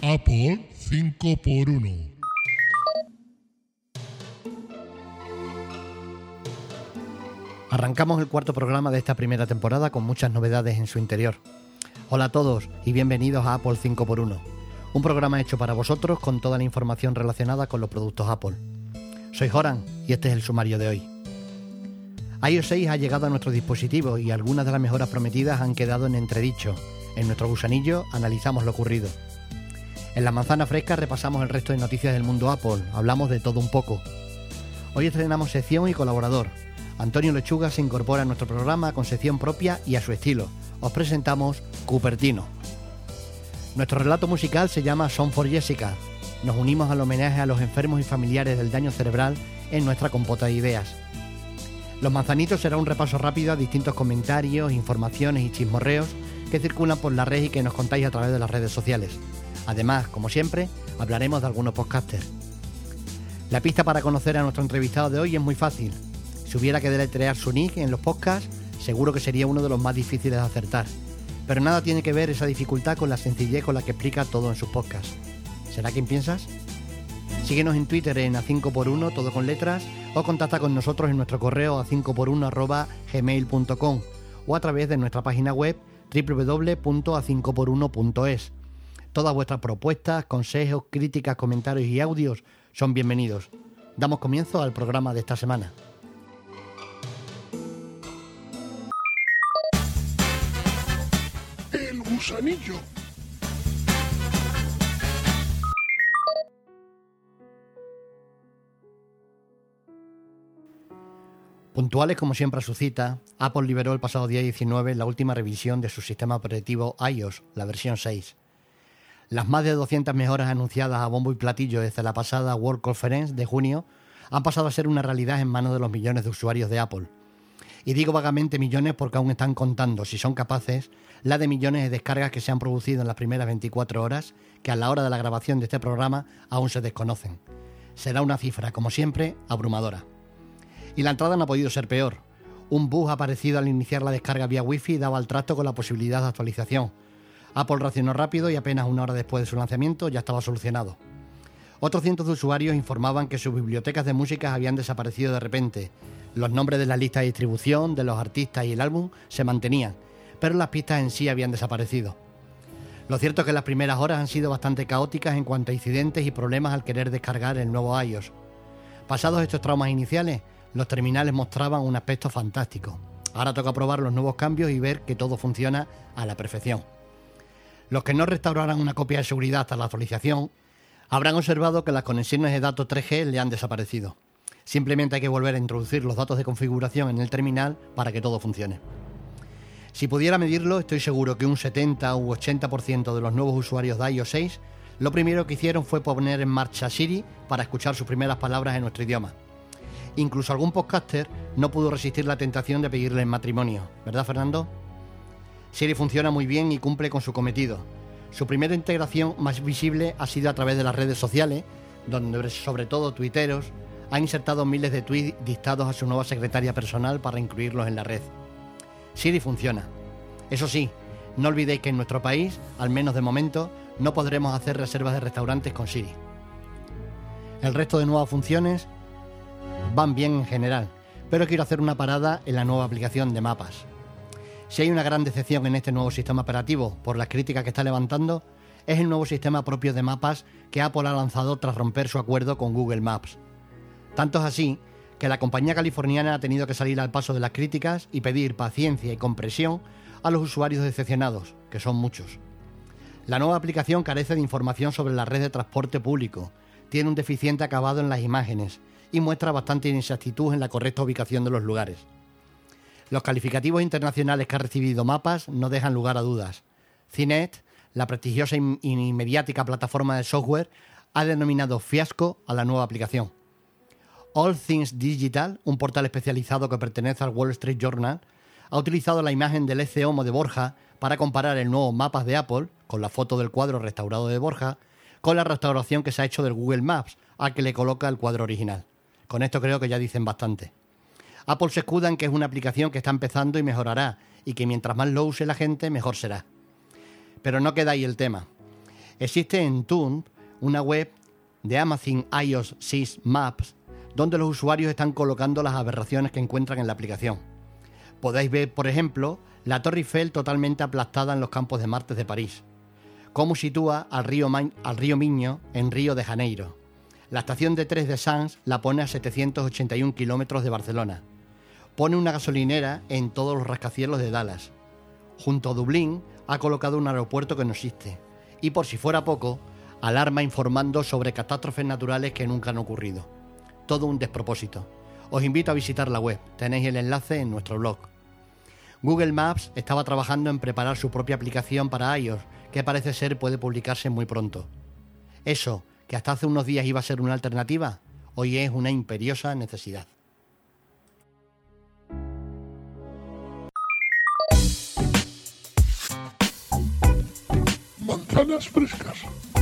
Apple 5x1. Arrancamos el cuarto programa de esta primera temporada con muchas novedades en su interior. Hola a todos y bienvenidos a Apple 5x1, un programa hecho para vosotros con toda la información relacionada con los productos Apple. Soy Joran y este es el sumario de hoy. iOS 6 ha llegado a nuestros dispositivos y algunas de las mejoras prometidas han quedado en entredicho. En nuestro gusanillo analizamos lo ocurrido. En la manzana fresca repasamos el resto de noticias del mundo Apple, hablamos de todo un poco. Hoy estrenamos sección y colaborador. Antonio Lechuga se incorpora a nuestro programa con sección propia y a su estilo. Os presentamos Cupertino. Nuestro relato musical se llama Song for Jessica. Nos unimos al homenaje a los enfermos y familiares del daño cerebral en nuestra compota de ideas. Los manzanitos será un repaso rápido a distintos comentarios, informaciones y chismorreos que circulan por la red y que nos contáis a través de las redes sociales. Además, como siempre, hablaremos de algunos podcasters. La pista para conocer a nuestro entrevistado de hoy es muy fácil. Si hubiera que deletrear su nick en los podcasts, seguro que sería uno de los más difíciles de acertar. Pero nada tiene que ver esa dificultad con la sencillez con la que explica todo en sus podcasts. ¿Será quien piensas? Síguenos en Twitter en a5x1, todo con letras, o contacta con nosotros en nuestro correo a5x1@gmail.com o a través de nuestra página web www.a5x1.es. Todas vuestras propuestas, consejos, críticas, comentarios y audios son bienvenidos. Damos comienzo al programa de esta semana. El gusanillo. Puntuales como siempre a su cita, Apple liberó el pasado día 19 la última revisión de su sistema operativo iOS, la versión 6. Las más de 200 mejoras anunciadas a bombo y platillo desde la pasada World Conference de junio han pasado a ser una realidad en manos de los millones de usuarios de Apple. Y digo vagamente millones porque aún están contando, si son capaces, la de millones de descargas que se han producido en las primeras 24 horas, que a la hora de la grabación de este programa aún se desconocen. Será una cifra, como siempre, abrumadora. Y la entrada no ha podido ser peor. Un bug aparecido al iniciar la descarga vía Wi-Fi daba al trasto con la posibilidad de actualización. Apple reaccionó rápido y apenas una hora después de su lanzamiento ya estaba solucionado. Otros cientos de usuarios informaban que sus bibliotecas de música habían desaparecido de repente. Los nombres de la lista de distribución, de los artistas y el álbum se mantenían, pero las pistas en sí habían desaparecido. Lo cierto es que las primeras horas han sido bastante caóticas en cuanto a incidentes y problemas al querer descargar el nuevo iOS. Pasados estos traumas iniciales, los terminales mostraban un aspecto fantástico. Ahora toca probar los nuevos cambios y ver que todo funciona a la perfección. Los que no restauraran una copia de seguridad hasta la actualización habrán observado que las conexiones de datos 3G le han desaparecido. Simplemente hay que volver a introducir los datos de configuración en el terminal para que todo funcione. Si pudiera medirlo, estoy seguro que un 70 u 80% de los nuevos usuarios de iOS 6 lo primero que hicieron fue poner en marcha Siri para escuchar sus primeras palabras en nuestro idioma. Incluso algún podcaster no pudo resistir la tentación de pedirle en matrimonio, ¿verdad, Fernando? Siri funciona muy bien y cumple con su cometido. Su primera integración más visible ha sido a través de las redes sociales, donde sobre todo tuiteros han insertado miles de tweets dictados a su nueva secretaria personal para incluirlos en la red. Siri funciona. Eso sí, no olvidéis que en nuestro país, al menos de momento, no podremos hacer reservas de restaurantes con Siri. El resto de nuevas funciones van bien en general, pero quiero hacer una parada en la nueva aplicación de mapas. Si hay una gran decepción en este nuevo sistema operativo por las críticas que está levantando, es el nuevo sistema propio de mapas que Apple ha lanzado tras romper su acuerdo con Google Maps. Tanto es así que la compañía californiana ha tenido que salir al paso de las críticas y pedir paciencia y comprensión a los usuarios decepcionados, que son muchos. La nueva aplicación carece de información sobre la red de transporte público, tiene un deficiente acabado en las imágenes y muestra bastante inexactitud en la correcta ubicación de los lugares. Los calificativos internacionales que ha recibido Mapas no dejan lugar a dudas. CNET, la prestigiosa y mediática plataforma de software, ha denominado fiasco a la nueva aplicación. All Things Digital, un portal especializado que pertenece al Wall Street Journal, ha utilizado la imagen del EC Homo de Borja para comparar el nuevo Mapas de Apple, con la foto del cuadro restaurado de Borja, con la restauración que se ha hecho del Google Maps, al que le coloca el cuadro original. Con esto creo que ya dicen bastante. Apple se escuda en que es una aplicación que está empezando y mejorará, y que mientras más lo use la gente, mejor será. Pero no queda ahí el tema. Existe en Tune una web de Amazon iOS 6 Maps donde los usuarios están colocando las aberraciones que encuentran en la aplicación. Podéis ver, por ejemplo, la Torre Eiffel totalmente aplastada en los Campos de Marte de París, cómo sitúa al río Miño en Río de Janeiro. La estación de Tres de Sants la pone a 781 kilómetros de Barcelona. Pone una gasolinera en todos los rascacielos de Dallas. Junto a Dublín ha colocado un aeropuerto que no existe. Y por si fuera poco, alarma informando sobre catástrofes naturales que nunca han ocurrido. Todo un despropósito. Os invito a visitar la web, tenéis el enlace en nuestro blog. Google Maps estaba trabajando en preparar su propia aplicación para iOS, que parece ser puede publicarse muy pronto. Eso, que hasta hace unos días iba a ser una alternativa, hoy es una imperiosa necesidad. Manzanas frescas.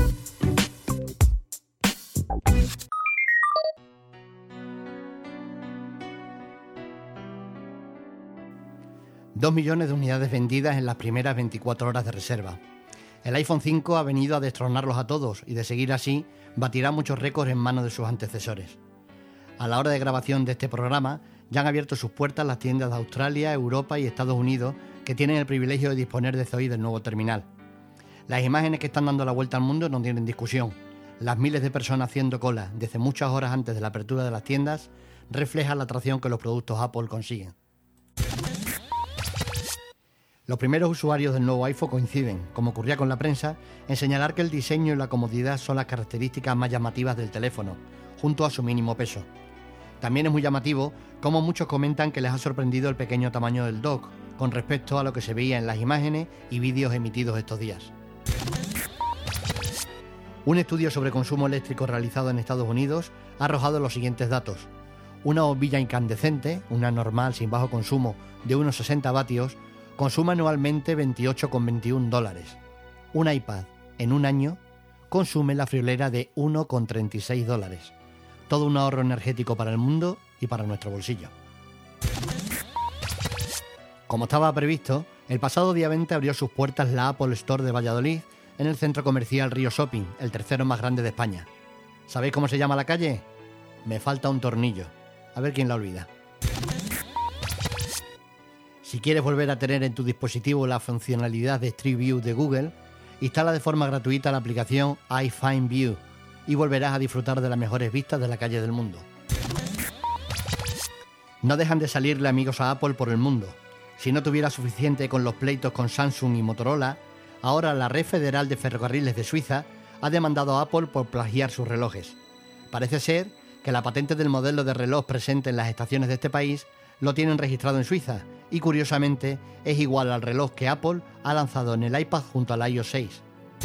Dos millones de unidades vendidas en las primeras 24 horas de reserva. El iPhone 5 ha venido a destronarlos a todos y, de seguir así, batirá muchos récords en manos de sus antecesores. A la hora de grabación de este programa, ya han abierto sus puertas las tiendas de Australia, Europa y Estados Unidos, que tienen el privilegio de disponer desde hoy del nuevo terminal. Las imágenes que están dando la vuelta al mundo no tienen discusión. Las miles de personas haciendo cola desde muchas horas antes de la apertura de las tiendas reflejan la atracción que los productos Apple consiguen. Los primeros usuarios del nuevo iPhone coinciden, como ocurría con la prensa, en señalar que el diseño y la comodidad son las características más llamativas del teléfono, junto a su mínimo peso. También es muy llamativo cómo muchos comentan que les ha sorprendido el pequeño tamaño del dock, con respecto a lo que se veía en las imágenes y vídeos emitidos estos días. Un estudio sobre consumo eléctrico realizado en Estados Unidos ha arrojado los siguientes datos. Una bombilla incandescente, una normal sin bajo consumo de unos 60 vatios, consume anualmente $28,21. Un iPad, en un año, consume la friolera de $1,36. Todo un ahorro energético para el mundo y para nuestro bolsillo. Como estaba previsto, el pasado día 20 abrió sus puertas la Apple Store de Valladolid en el centro comercial Río Shopping, el tercero más grande de España. ¿Sabéis cómo se llama la calle? Me falta un tornillo. A ver quién la olvida. Si quieres volver a tener en tu dispositivo la funcionalidad de Street View de Google, instala de forma gratuita la aplicación iFind View y volverás a disfrutar de las mejores vistas de la calle del mundo. No dejan de salirle amigos a Apple por el mundo. Si no tuviera suficiente con los pleitos con Samsung y Motorola, ahora la Red Federal de Ferrocarriles de Suiza ha demandado a Apple por plagiar sus relojes. Parece ser que la patente del modelo de reloj presente en las estaciones de este país lo tienen registrado en Suiza y, curiosamente, es igual al reloj que Apple ha lanzado en el iPad junto al iOS 6.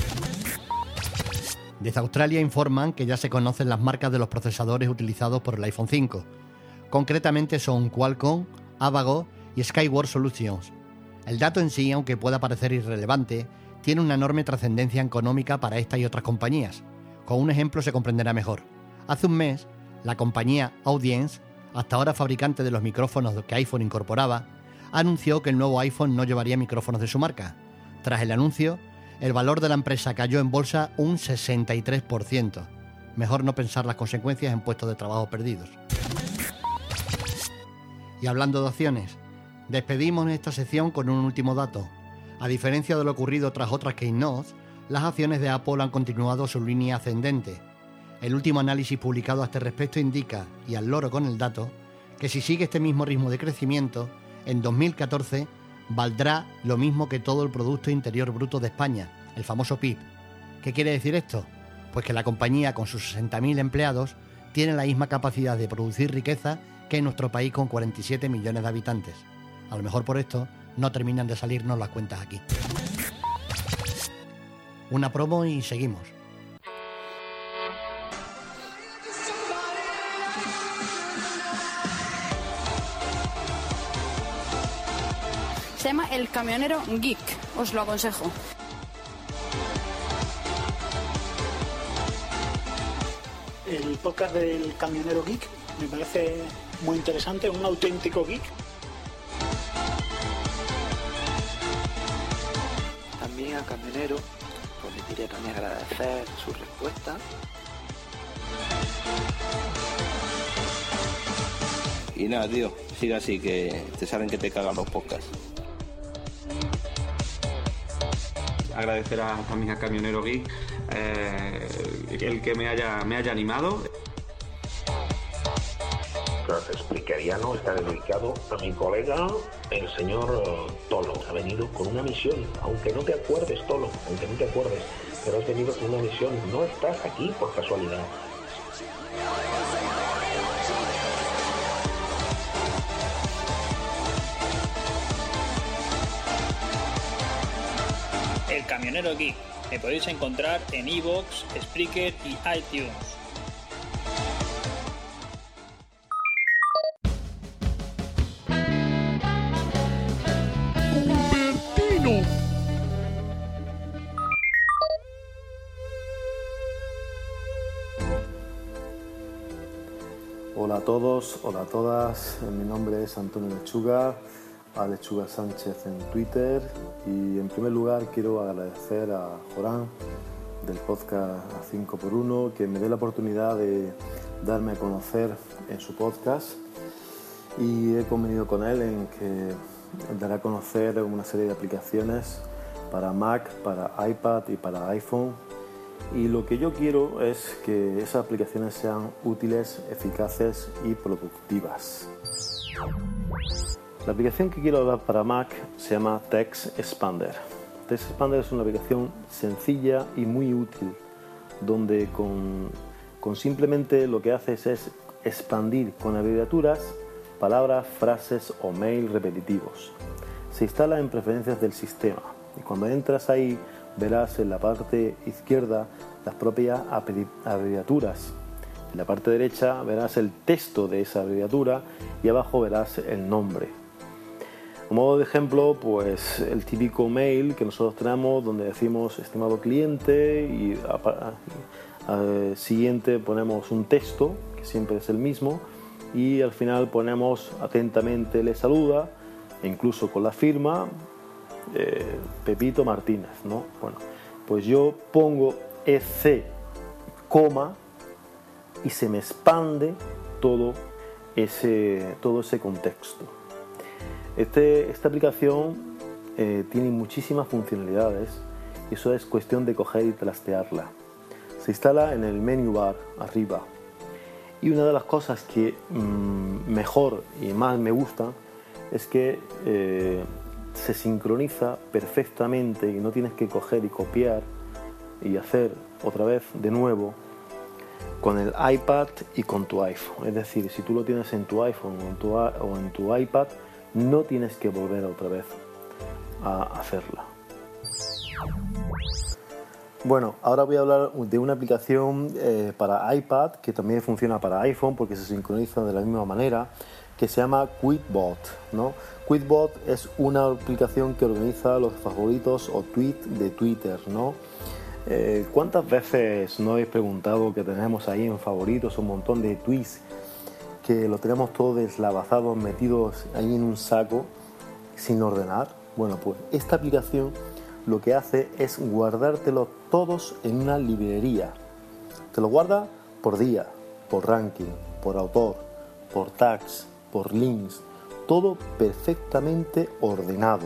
Desde Australia informan que ya se conocen las marcas de los procesadores utilizados por el iPhone 5. Concretamente son Qualcomm, Avago y Skyward Solutions. El dato en sí, aunque pueda parecer irrelevante, tiene una enorme trascendencia económica para esta y otras compañías. Con un ejemplo se comprenderá mejor. Hace un mes, la compañía Audience, hasta ahora fabricante de los micrófonos que iPhone incorporaba, anunció que el nuevo iPhone no llevaría micrófonos de su marca. Tras el anuncio, el valor de la empresa cayó en bolsa un 63%. Mejor no pensar las consecuencias en puestos de trabajo perdidos. Y hablando de acciones, despedimos esta sección con un último dato. A diferencia de lo ocurrido tras otras keynotes, las acciones de Apple han continuado su línea ascendente. El último análisis publicado a este respecto indica, y al loro con el dato, que si sigue este mismo ritmo de crecimiento, en 2014 valdrá lo mismo que todo el Producto Interior Bruto de España, el famoso PIB. ¿Qué quiere decir esto? Pues que la compañía, con sus 60.000 empleados, tiene la misma capacidad de producir riqueza que en nuestro país con 47 millones de habitantes. A lo mejor por esto no terminan de salirnos las cuentas aquí. Una promo y seguimos. Se llama El Camionero Geek, os lo aconsejo. El podcast del Camionero Geek me parece muy interesante, un auténtico geek. También al camionero, permitiría también agradecer su respuesta. Y nada, tío, sigue así, que te saben que te cagan los podcasts. Agradecer también a Camionero Geek el que me haya animado. Explicaría, ¿no? Está dedicado a mi colega, el señor Tolo. Ha venido con una misión, aunque no te acuerdes, Tolo, aunque no te acuerdes, pero has venido con una misión, no estás aquí por casualidad. El Camionero Geek. Me podéis encontrar en iVoox, Spreaker y iTunes. Humbertino. Hola a todos, hola a todas, mi nombre es Antonio Lechuga, a Lechuga Sánchez en Twitter, y en primer lugar quiero agradecer a Jorán del podcast 5x1 que me dé la oportunidad de darme a conocer en su podcast, y he convenido con él en que dará a conocer una serie de aplicaciones para Mac, para iPad y para iPhone. Y lo que yo quiero es que esas aplicaciones sean útiles, eficaces y productivas. La aplicación que quiero hablar para Mac se llama Text Expander. Text Expander es una aplicación sencilla y muy útil, donde con simplemente lo que haces es expandir con abreviaturas palabras, frases o mail repetitivos. Se instala en preferencias del sistema y cuando entras ahí verás en la parte izquierda las propias abreviaturas. En la parte derecha verás el texto de esa abreviatura y abajo verás el nombre. A modo de ejemplo, pues el típico mail que nosotros tenemos donde decimos estimado cliente y al siguiente ponemos un texto que siempre es el mismo y al final ponemos atentamente le saluda, e incluso con la firma Pepito Martínez, ¿no? Bueno, pues yo pongo EC, coma, y se me expande todo ese contexto. Esta aplicación tiene muchísimas funcionalidades y eso es cuestión de coger y trastearla. Se instala en el menu bar arriba y una de las cosas que mejor y más me gusta es que se sincroniza perfectamente y no tienes que coger y copiar y hacer otra vez de nuevo con el iPad y con tu iPhone. Es decir, si tú lo tienes en tu iPhone o en tu iPad, no tienes que volver otra vez a hacerla. Bueno, ahora voy a hablar de una aplicación para iPad que también funciona para iPhone porque se sincroniza de la misma manera, que se llama Tweetbot, ¿no? Tweetbot es una aplicación que organiza los favoritos o tweets de Twitter, ¿no? ¿Cuántas veces no habéis preguntado que tenemos ahí en favoritos un montón de tweets que lo tenemos todos deslavazados, metidos ahí en un saco sin ordenar? Bueno, pues esta aplicación lo que hace es guardártelos todos en una librería. Te lo guarda por día, por ranking, por autor, por tags, por links, todo perfectamente ordenado,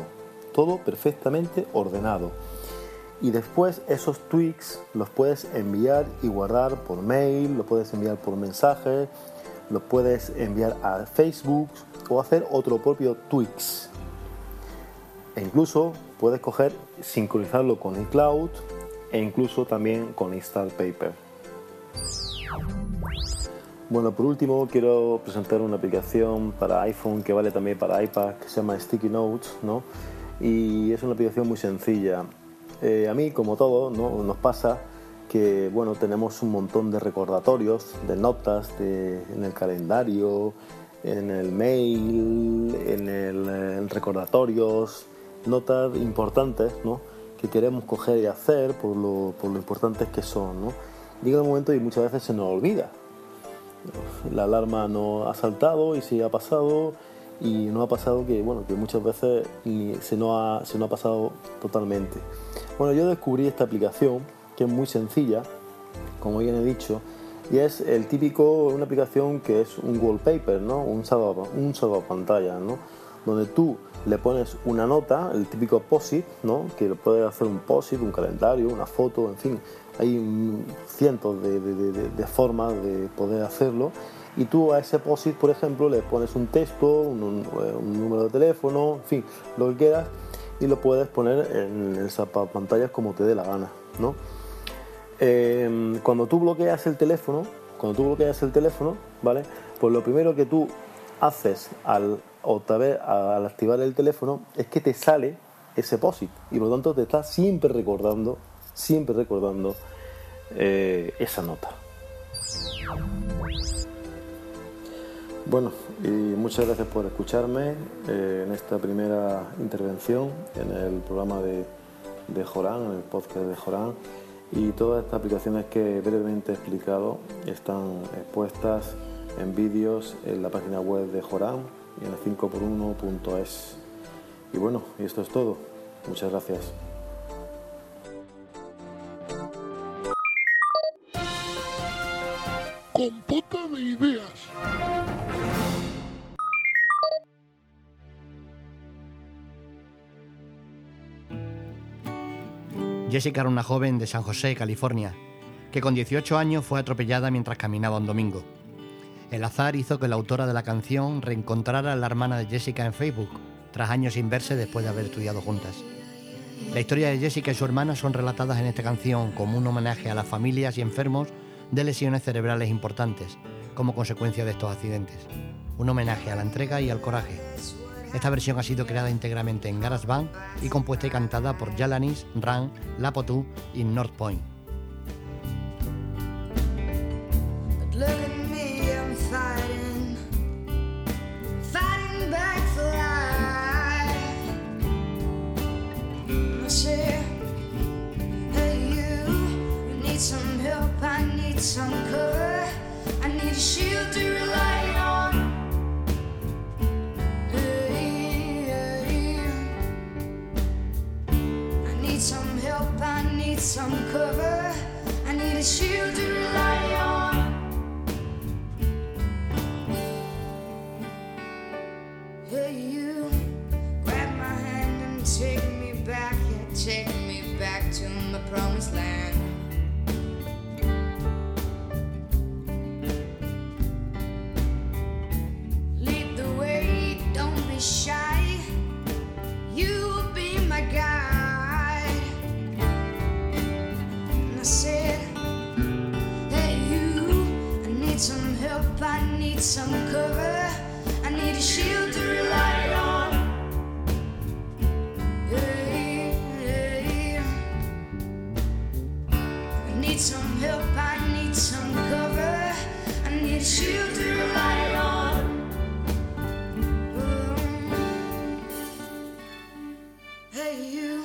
y después esos tweets los puedes enviar y guardar por mail, los puedes enviar por mensaje, los puedes enviar a Facebook o hacer otro propio tweets, e incluso puedes coger, sincronizarlo con iCloud e incluso también con Installpaper. Bueno, por último quiero presentar una aplicación para iPhone que vale también para iPad, que se llama Sticky Notes, ¿no? Y es una aplicación muy sencilla. A mí, como todo, ¿no? Nos pasa que bueno, tenemos un montón de recordatorios, de notas en el calendario, en el mail, en recordatorios, notas importantes, ¿no? Que queremos coger y hacer por lo importantes que son, ¿no? Llega el momento y muchas veces se nos olvida. La alarma no ha saltado y sí ha pasado y nos ha pasado que muchas veces se nos ha pasado totalmente. Bueno, yo descubrí esta aplicación que es muy sencilla, como bien he dicho, y es una aplicación que es un wallpaper, ¿no? un salvapantalla, ¿no? Donde tú le pones una nota, el típico post-it, ¿no? Que lo puedes hacer un post-it, un calendario, una foto, en fin, hay cientos de formas de poder hacerlo, y tú a ese post-it, por ejemplo, le pones un texto, un número de teléfono, en fin, lo que quieras, y lo puedes poner en el salvapantallas como te dé la gana, ¿no? Cuando tú bloqueas el teléfono, ¿vale? Pues lo primero que tú haces al activar el teléfono es que te sale ese post-it, y por lo tanto te está siempre recordando esa nota. Bueno, y muchas gracias por escucharme en esta primera intervención en el programa de Joran, en el podcast de Joran. Y todas estas aplicaciones que brevemente he explicado están expuestas en vídeos en la página web de Joran y en el 5x1.es. Y bueno, y esto es todo. Muchas gracias. Compota de ideas. Jessica era una joven de San José, California, que con 18 años fue atropellada mientras caminaba un domingo. El azar hizo que la autora de la canción reencontrara a la hermana de Jessica en Facebook, tras años sin verse después de haber estudiado juntas. La historia de Jessica y su hermana son relatadas en esta canción como un homenaje a las familias y enfermos de lesiones cerebrales importantes, como consecuencia de estos accidentes. Un homenaje a la entrega y al coraje. Esta versión ha sido creada íntegramente en GarageBand y compuesta y cantada por Jalanis, Ran, Lapotu y North Point. Some cover, I need a shield to rely on. Hey, you grab my hand and take me back, yeah, take me back to my promised land. Lead the way, don't be shy, you'll be my guide. Some help, I need some cover, I need a shield to rely on. Hey, I need some help, I need some cover, I need a shield to rely on. Hey, you.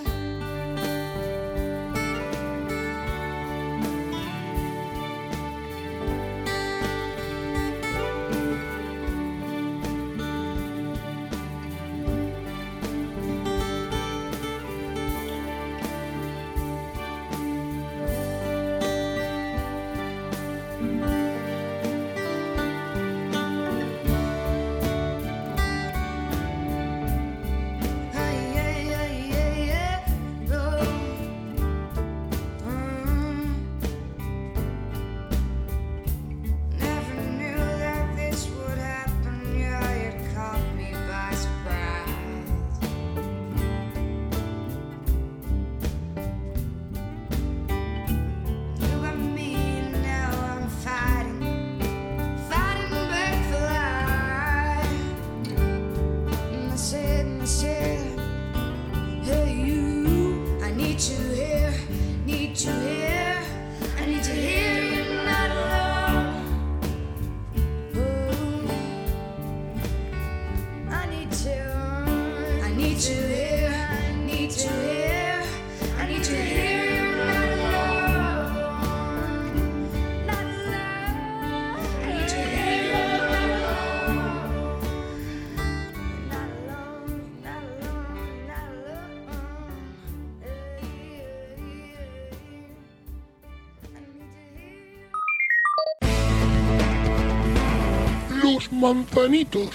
los manzanitos.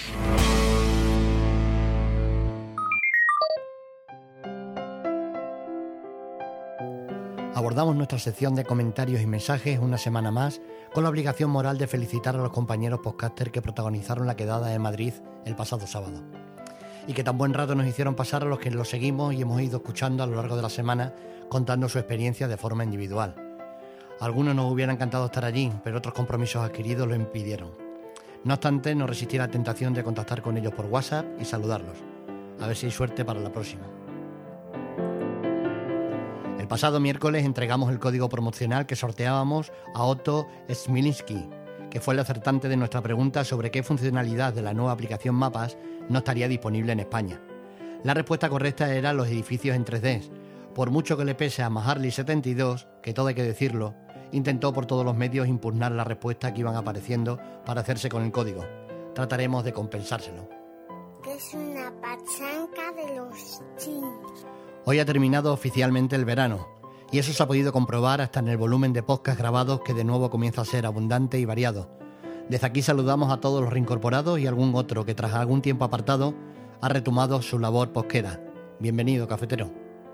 Abordamos nuestra sección de comentarios y mensajes una semana más con la obligación moral de felicitar a los compañeros podcasters que protagonizaron la quedada de Madrid el pasado sábado y que tan buen rato nos hicieron pasar a los que los seguimos y hemos ido escuchando a lo largo de la semana contando su experiencia de forma individual. A algunos nos hubiera encantado estar allí, pero otros compromisos adquiridos lo impidieron. No obstante, no resistí la tentación de contactar con ellos por WhatsApp y saludarlos. A ver si hay suerte para la próxima. El pasado miércoles entregamos el código promocional que sorteábamos a Otto Smilinski, que fue el acertante de nuestra pregunta sobre qué funcionalidad de la nueva aplicación Mapas no estaría disponible en España. La respuesta correcta era los edificios en 3D. Por mucho que le pese a Maharly72, que todo hay que decirlo, intentó por todos los medios impugnar la respuesta que iban apareciendo para hacerse con el código. Trataremos de compensárselo. Que es una pachanca de los chinos. Hoy ha terminado oficialmente el verano, y eso se ha podido comprobar hasta en el volumen de podcast grabados que de nuevo comienza a ser abundante y variado. Desde aquí saludamos a todos los reincorporados y algún otro que tras algún tiempo apartado ha retomado su labor posquera. Bienvenido, cafetero.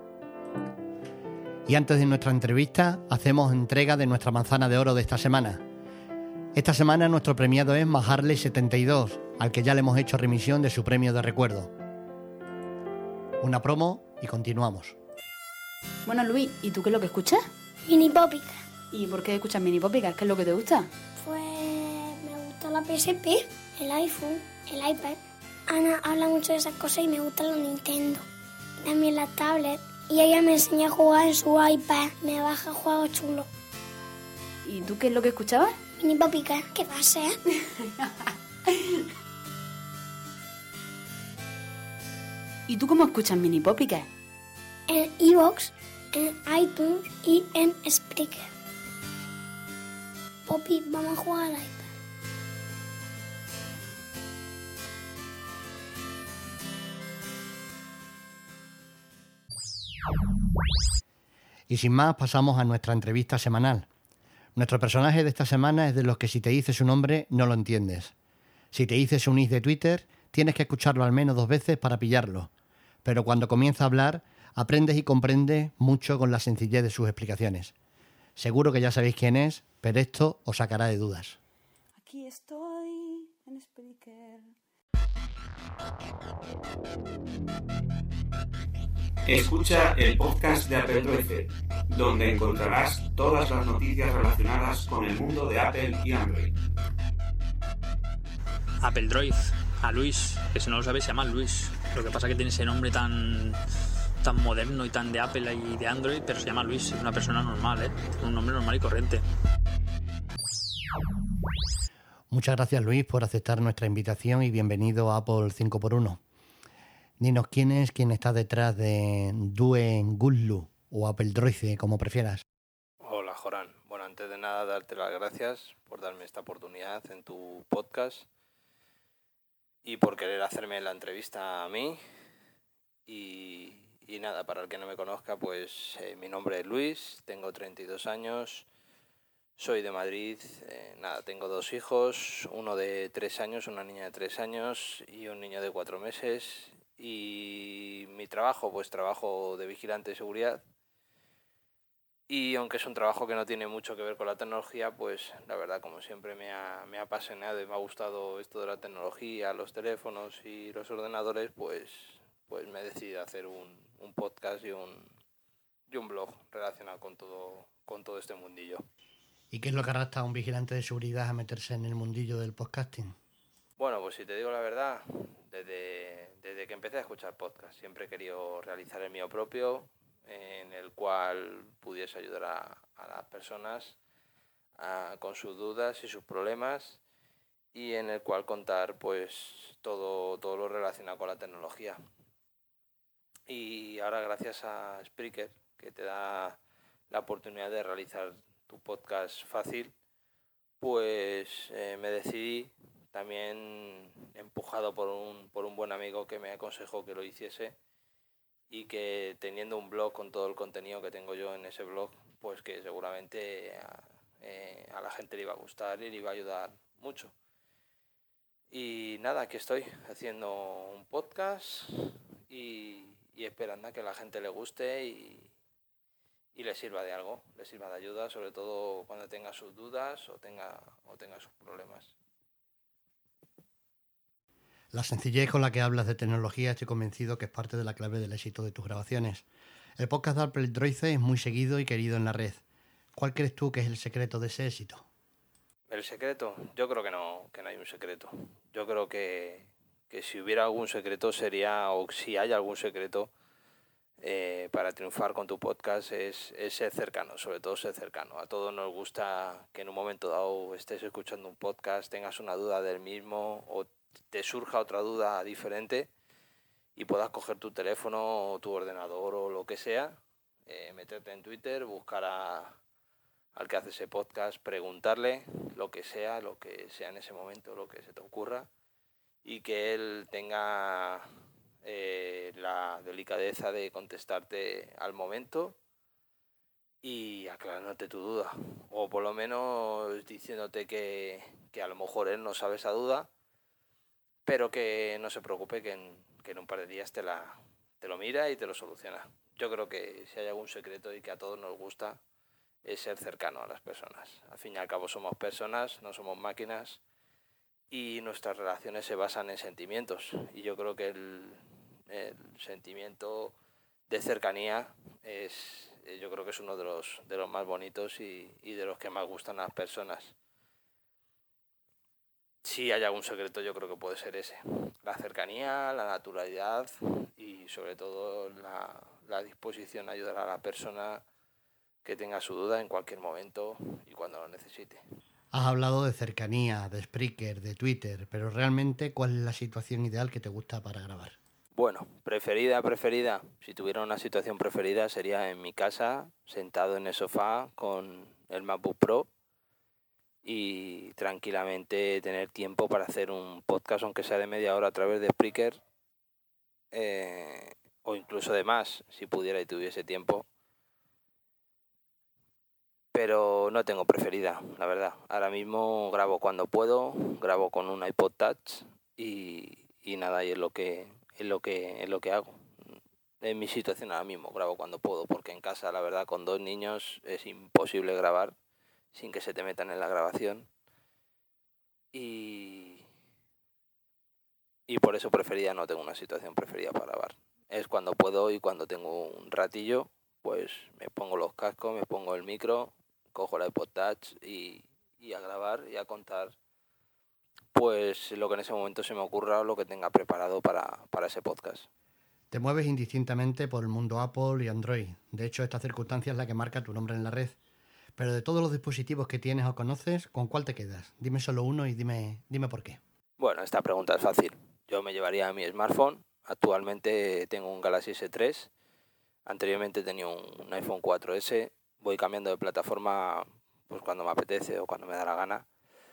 Y antes de nuestra entrevista, hacemos entrega de nuestra manzana de oro de esta semana. Esta semana nuestro premiado es Maharly72, al que ya le hemos hecho remisión de su premio de recuerdo. Una promo y continuamos. Bueno, Luis, ¿y tú qué es lo que escuchas? Mini Popica. ¿Y por qué escuchas Mini Popica? ¿Qué es lo que te gusta? Pues me gusta la PSP, el iPhone, el iPad. Ana habla mucho de esas cosas y me gusta los Nintendo. También las tablets. Y ella me enseña a jugar en su iPad. Me baja juegos chulos. ¿Y tú qué es lo que escuchabas? Mini Popica. ¿Qué pasa? ¿Y tú cómo escuchas Mini Popica? En iVoox, en iTunes y en Spreaker. Poppy, vamos a jugar al iPad. Y sin más, pasamos a nuestra entrevista semanal. Nuestro personaje de esta semana es de los que si te dice su nombre no lo entiendes. Si te dice su nick de Twitter, tienes que escucharlo al menos 2 veces para pillarlo. Pero cuando comienza a hablar, aprendes y comprendes mucho con la sencillez de sus explicaciones. Seguro que ya sabéis quién es, pero esto os sacará de dudas. Aquí estoy en Spreaker. Escucha el podcast de Apple Droid, donde encontrarás todas las noticias relacionadas con el mundo de Apple y Android. Apple Droid, a Luis, que si no lo sabéis se llama Luis. Lo que pasa es que tiene ese nombre tan moderno y tan de Apple y de Android, pero se llama Luis, es una persona normal, un nombre normal y corriente. Muchas gracias, Luis, por aceptar nuestra invitación y bienvenido a Apple 5x1. Dinos quién está detrás de Due Gullu o Apple Droid, como prefieras. Hola, Joran. Bueno, antes de nada, darte las gracias por darme esta oportunidad en tu podcast y por querer hacerme la entrevista a mí. Y nada, para el que no me conozca, pues mi nombre es Luis, tengo 32 años, soy de Madrid, tengo 2 hijos, uno de 3 años, una niña de 3 años y un niño de 4 meses. Y mi trabajo, pues trabajo de vigilante de seguridad. Y aunque es un trabajo que no tiene mucho que ver con la tecnología, pues la verdad, como siempre me ha apasionado y me ha gustado esto de la tecnología, los teléfonos y los ordenadores, pues me he decidido hacer un podcast y un blog relacionado con todo este mundillo. ¿Y qué es lo que arrastra a un vigilante de seguridad a meterse en el mundillo del podcasting? Bueno, pues si te digo la verdad, desde que empecé a escuchar podcast siempre he querido realizar el mío propio, en el cual pudiese ayudar a las personas con sus dudas y sus problemas, y en el cual contar pues todo lo relacionado con la tecnología. Y ahora, gracias a Spreaker, que te da la oportunidad de realizar tu podcast fácil, pues me decidí, también empujado por un buen amigo que me aconsejó que lo hiciese, y que teniendo un blog con todo el contenido que tengo yo en ese blog, pues que seguramente a la gente le iba a gustar y le iba a ayudar mucho. Y nada, aquí estoy haciendo un podcast y esperando a que a la gente le guste y le sirva de algo, le sirva de ayuda, sobre todo cuando tenga sus dudas o tenga sus problemas. La sencillez con la que hablas de tecnología estoy convencido que es parte de la clave del éxito de tus grabaciones. El podcast de Apple Droice es muy seguido y querido en la red. ¿Cuál crees tú que es el secreto de ese éxito? ¿El secreto? Yo creo que no hay un secreto. Yo creo que si hubiera algún secreto sería, o si hay algún secreto para triunfar con tu podcast es ser cercano, sobre todo ser cercano. A todos nos gusta que en un momento dado estés escuchando un podcast, tengas una duda del mismo o te surja otra duda diferente y puedas coger tu teléfono o tu ordenador o lo que sea, meterte en Twitter, buscar al que hace ese podcast, preguntarle lo que sea en ese momento, lo que se te ocurra, y que él tenga la delicadeza de contestarte al momento y aclarándote tu duda, o por lo menos diciéndote que a lo mejor él no sabe esa duda, pero que no se preocupe, que en un par de días te lo mira y te lo soluciona. Yo creo que si hay algún secreto y que a todos nos gusta es ser cercano a las personas. Al fin y al cabo somos personas, no somos máquinas, y nuestras relaciones se basan en sentimientos. Y yo creo que el sentimiento de cercanía yo creo que es uno de los más bonitos y de los que más gustan a las personas. Si hay algún secreto, yo creo que puede ser ese: la cercanía, la naturalidad y sobre todo la disposición a ayudar a la persona que tenga su duda en cualquier momento y cuando lo necesite. Has hablado de cercanía, de Spreaker, de Twitter, pero realmente, ¿cuál es la situación ideal que te gusta para grabar? Bueno, preferida. Si tuviera una situación preferida sería en mi casa, sentado en el sofá con el MacBook Pro y tranquilamente tener tiempo para hacer un podcast, aunque sea de media hora a través de Spreaker, o incluso de más, si pudiera y tuviese tiempo. Pero no tengo preferida, la verdad. Ahora mismo grabo cuando puedo, grabo con un iPod Touch y nada, y es lo que hago. En mi situación ahora mismo grabo cuando puedo, porque en casa, la verdad, con 2 niños es imposible grabar sin que se te metan en la grabación. Y por eso preferida, no tengo una situación preferida para grabar. Es cuando puedo y cuando tengo un ratillo, pues me pongo los cascos, me pongo el micro, cojo el iPod Touch y a grabar y a contar pues lo que en ese momento se me ocurra o lo que tenga preparado para ese podcast. Te mueves indistintamente por el mundo Apple y Android. De hecho, esta circunstancia es la que marca tu nombre en la red. Pero de todos los dispositivos que tienes o conoces, ¿con cuál te quedas? Dime solo uno y dime por qué. Bueno, esta pregunta es fácil. Yo me llevaría a mi smartphone. Actualmente tengo un Galaxy S3. Anteriormente tenía un iPhone 4S. Voy cambiando de plataforma pues cuando me apetece o cuando me da la gana.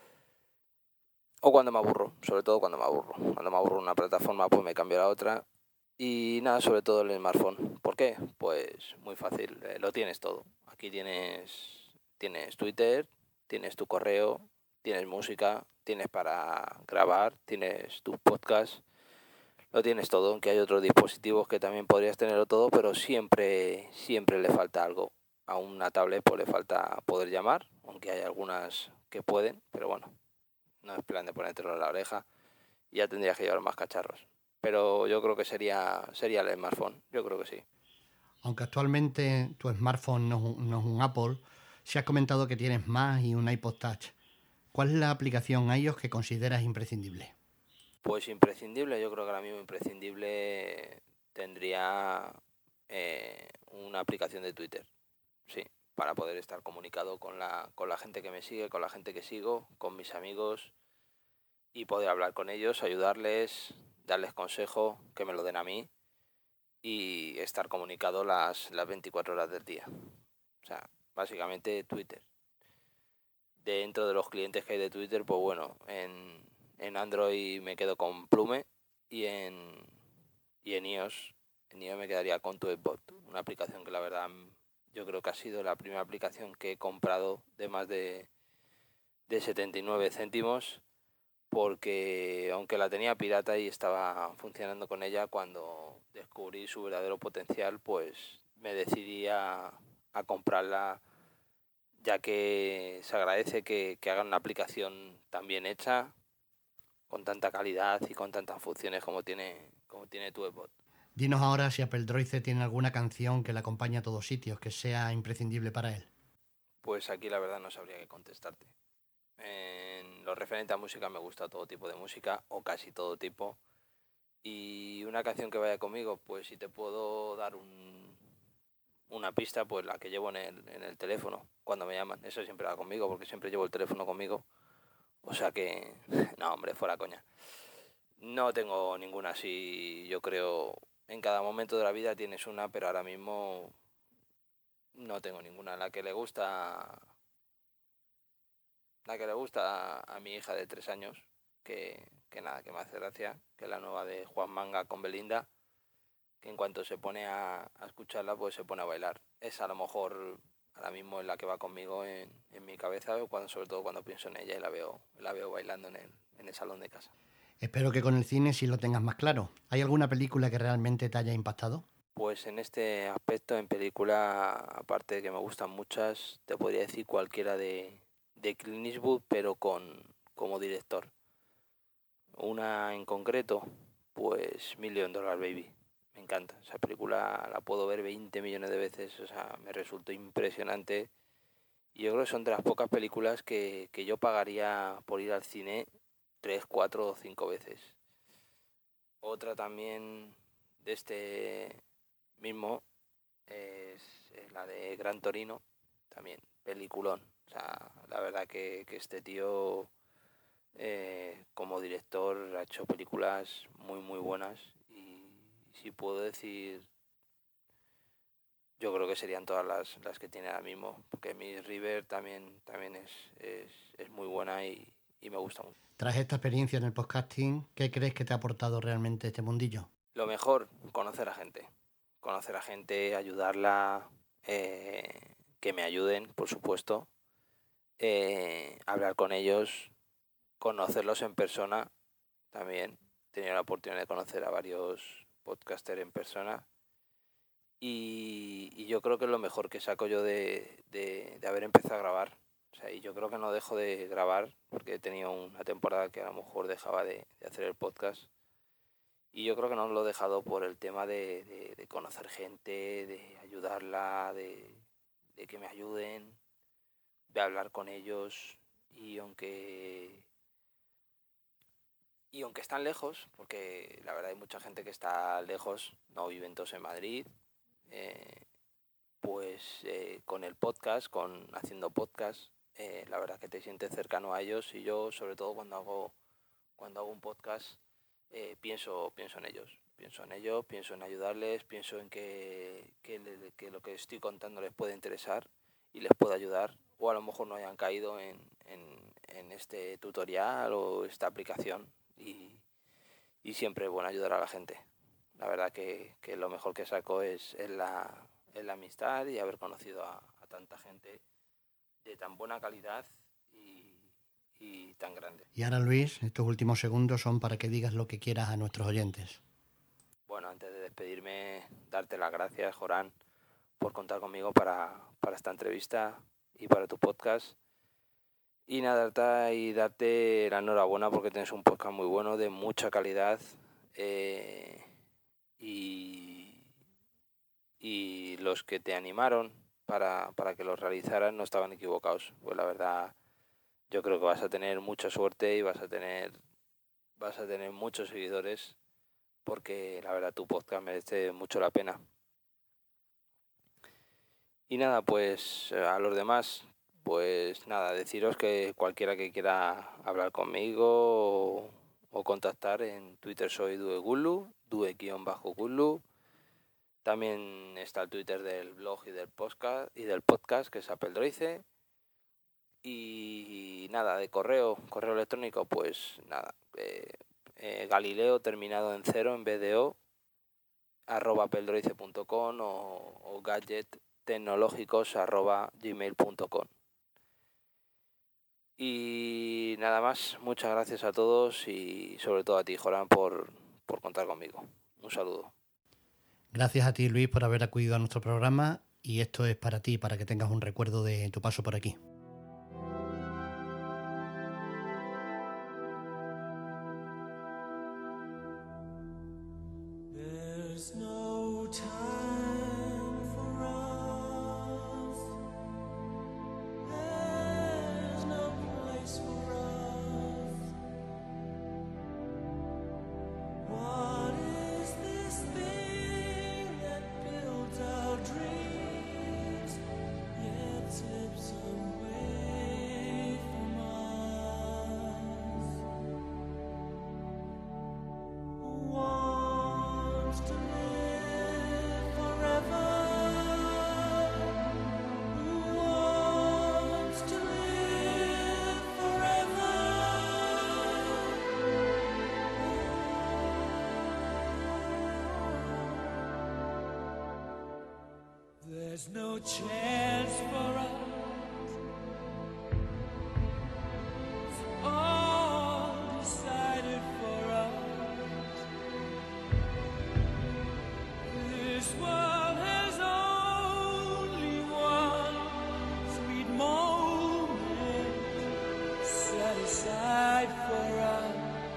O cuando me aburro, sobre todo cuando me aburro. Cuando me aburro una plataforma, pues me cambio a la otra. Y nada, sobre todo el smartphone. ¿Por qué? Pues muy fácil, lo tienes todo. Aquí tienes Twitter, tienes tu correo, tienes música, tienes para grabar, tienes tus podcasts. Lo tienes todo, aunque hay otros dispositivos que también podrías tenerlo todo, pero siempre le falta algo. A una tablet pues le falta poder llamar, aunque hay algunas que pueden, pero bueno, no es plan de ponértelo en la oreja, ya tendrías que llevar más cacharros. Pero yo creo que sería el smartphone, yo creo que sí. Aunque actualmente tu smartphone no es un Apple, sí has comentado que tienes más y un iPod Touch. ¿Cuál es la aplicación iOS que consideras imprescindible? Pues imprescindible, yo creo que ahora mismo imprescindible tendría una aplicación de Twitter, sí, para poder estar comunicado con la gente que me sigue, con la gente que sigo, con mis amigos y poder hablar con ellos, ayudarles, darles consejo, que me lo den a mí y estar comunicado las 24 horas del día. O sea, básicamente Twitter. Dentro de los clientes que hay de Twitter, pues bueno, en Android me quedo con Plume y en iOS me quedaría con Tweetbot, una aplicación que la verdad yo creo que ha sido la primera aplicación que he comprado de más de 79 céntimos porque aunque la tenía pirata y estaba funcionando con ella, cuando descubrí su verdadero potencial, pues me decidí a comprarla, ya que se agradece que hagan una aplicación tan bien hecha, con tanta calidad y con tantas funciones como tiene tu iPod. Dinos ahora si Apple Droice tiene alguna canción que le acompañe a todos sitios, que sea imprescindible para él. Pues aquí la verdad no sabría qué contestarte. En lo referente a música me gusta todo tipo de música, o casi todo tipo. Y una canción que vaya conmigo, pues si te puedo dar una pista, pues la que llevo en el teléfono cuando me llaman. Eso siempre va conmigo, porque siempre llevo el teléfono conmigo. O sea que, no hombre, fuera coña. No tengo ninguna así, yo creo, en cada momento de la vida tienes una, pero ahora mismo no tengo ninguna. La que le gusta a mi hija de 3 años, que nada, que me hace gracia, que es la nueva de Juan Manga con Belinda, que en cuanto se pone a escucharla, pues se pone a bailar. Es a lo mejor ahora mismo es la que va conmigo en mi cabeza, sobre todo cuando pienso en ella y la veo bailando en el salón de casa. Espero que con el cine sí lo tengas más claro. ¿Hay alguna película que realmente te haya impactado? Pues en este aspecto, en película, aparte de que me gustan muchas, te podría decir cualquiera de Clint Eastwood, pero como director. Una en concreto, pues $1 Million Baby. Me encanta. Esa película la puedo ver 20 millones de veces, o sea, me resultó impresionante. Y yo creo que son de las pocas películas que yo pagaría por ir al cine 3, 4 o 5 veces. Otra también de este mismo es la de Gran Torino, también peliculón. O sea, la verdad que este tío como director ha hecho películas muy muy buenas, y si puedo decir, yo creo que serían todas las que tiene ahora mismo, porque Miss River también es muy buena y me gusta mucho. Tras esta experiencia en el podcasting, ¿qué crees que te ha aportado realmente este mundillo? Lo mejor, conocer a gente, ayudarla, que me ayuden, por supuesto, hablar con ellos, conocerlos en persona también. He tenido la oportunidad de conocer a varios podcasters en persona, y yo creo que es lo mejor que saco yo de haber empezado a grabar. O sea, y yo creo que no dejo de grabar, porque he tenido una temporada que a lo mejor dejaba de hacer el podcast. Y yo creo que no lo he dejado por el tema de conocer gente, de ayudarla, de que me ayuden, de hablar con ellos. Y aunque están lejos, porque la verdad hay mucha gente que está lejos, no viven todos en Madrid, pues con el podcast, haciendo podcast, la verdad que te sientes cercano a ellos. Y yo, sobre todo cuando hago un podcast, pienso en ellos, pienso en ayudarles, pienso en que lo que estoy contando les puede interesar y les puede ayudar, o a lo mejor no hayan caído en este tutorial o esta aplicación, y siempre es bueno ayudar a la gente. La verdad que lo mejor que saco es la amistad y haber conocido a tanta gente de tan buena calidad y tan grande. Y ahora, Luis, estos últimos segundos son para que digas lo que quieras a nuestros oyentes. Bueno, antes de despedirme, darte las gracias, Joran, por contar conmigo para esta entrevista y para tu podcast. Y nada, darte la enhorabuena, porque tienes un podcast muy bueno, de mucha calidad, y los que te animaron para que lo realizaran no estaban equivocados. Pues la verdad, yo creo que vas a tener mucha suerte y vas a tener muchos seguidores, porque la verdad tu podcast merece mucho la pena. Y nada, pues a los demás, pues nada, deciros que cualquiera que quiera hablar conmigo o contactar, en Twitter soy Due-Gulu, Due-Gulu. También está el Twitter del blog y del podcast, que es Apple Droice. Y nada, de correo electrónico, pues nada, Galileo terminado en 0 en vez de O, @appeldroice.com o gadgettecnológicos@gmail.com. Y nada más, muchas gracias a todos y sobre todo a ti, Joran, por contar conmigo. Un saludo. Gracias a ti, Luis, por haber acudido a nuestro programa, y esto es para ti, para que tengas un recuerdo de tu paso por aquí. There's no chance for us. It's all decided for us. This world has only one sweet moment set aside for us.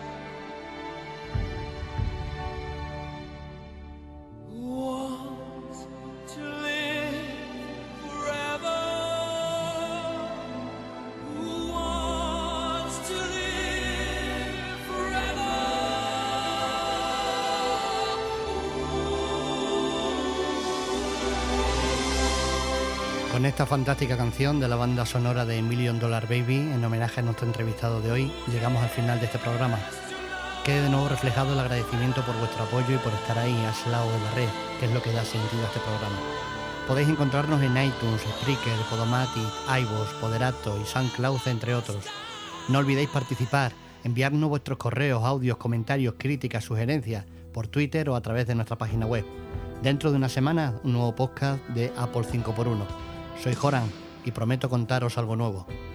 Con esta fantástica canción de la banda sonora de $1 Million Baby, en homenaje a nuestro entrevistado de hoy, llegamos al final de este programa. Quede de nuevo reflejado el agradecimiento por vuestro apoyo y por estar ahí a ese lado de la red, que es lo que da sentido a este programa. Podéis encontrarnos en iTunes, Spreaker, Podomatic, iVoox, Poderato y SoundCloud, entre otros. No olvidéis participar, enviarnos vuestros correos, audios, comentarios, críticas, sugerencias, por Twitter o a través de nuestra página web. Dentro de una semana, un nuevo podcast de Apple 5x1. Soy Joran y prometo contaros algo nuevo.